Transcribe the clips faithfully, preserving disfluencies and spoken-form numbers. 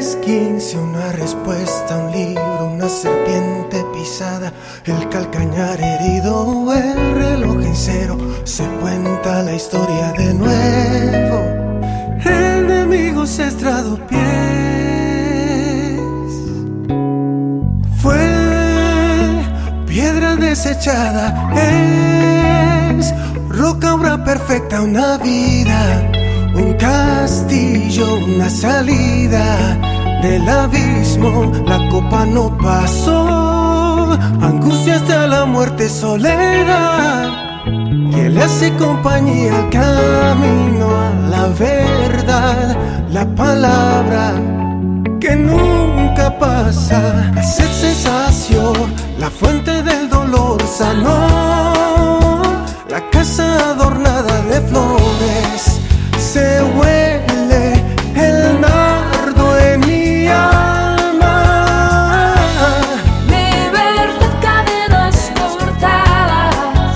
Tres quince, una respuesta, un libro, una serpiente pisada, el calcañar herido, el reloj en cero, se cuenta la historia de nuevo. Enemigos estrado pies, fue piedra desechada, es roca, obra perfecta, una vida, un castillo, una salida del abismo. La copa no pasó, angustia hasta la muerte, soledad, que le hace compañía al camino a la verdad. La palabra que nunca pasa, la sed se sació, la fuente del dolor sanó, la casa adornada de flores, se huele el nardo en mi alma. Libertad, cadenas cortadas,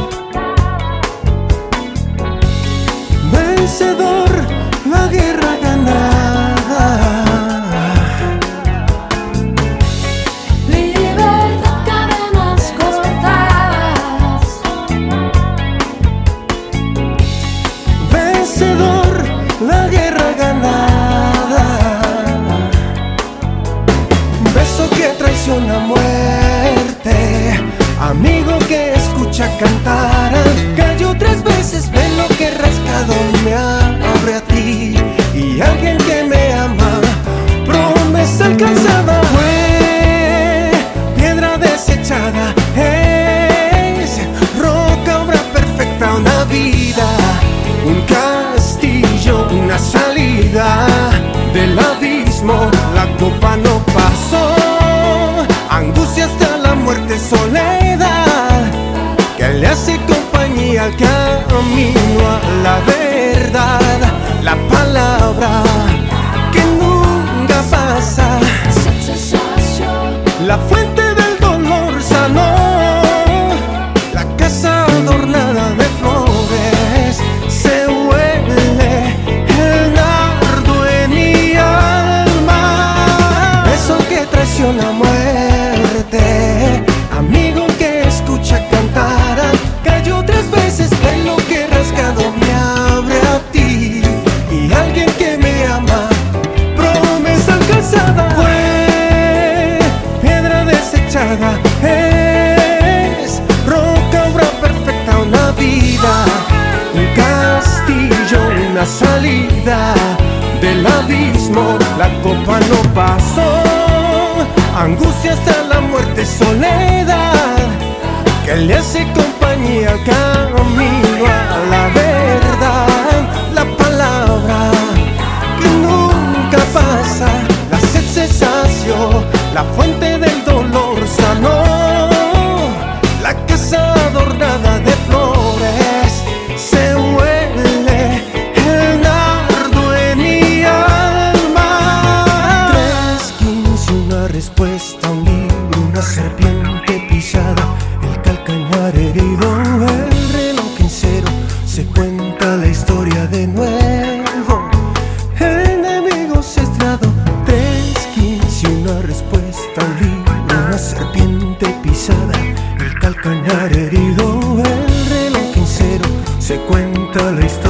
vencedor, la guerra ganada. libertad, cadenas cortadas, Vencedor, la guerra ganada. Beso que traiciona muerte, amigo que escucha cantar, cayó tres veces, ven lo que rascado me abre a ti, y alguien que me ama, promesa alcanzada. Fue piedra desechada, es roca, obra perfecta, una vida, un castillo, una salida del abismo. La copa no pasó, angustia hasta la muerte, soledad, que le hace compañía al camino a la verdad. La palabra que nunca pasa, se sació, la fuente del dolor sanó, la casa adornada de flores, se huele el nardo en mi alma. Beso que traiciona muerte, amigo que escucha cantar, cayó tres veces, ven lo que rascado me abre a ti, y alguien que me ama, promesa alcanzada. Fue piedra desechada, es roca, obra perfecta, una vida, un castillo, una salida del abismo. La copa no pasó, angustia hasta la muerte, soledad, que le hace compañía al camino a la verdad. La palabra que nunca pasa, la sed se sació, la fuente del dolor sanó, la casa adornada de flores, se huele el nardo en mi alma. Tres quince, una respuesta, un libro, una serpiente pisada, el calcañar herido, el reloj en cero, se cuenta la historia de nuevo. Enemigos estrado, tres quince, una respuesta, un libro, una serpiente pisada, el calcañar herido, el reloj en cero, se cuenta la historia.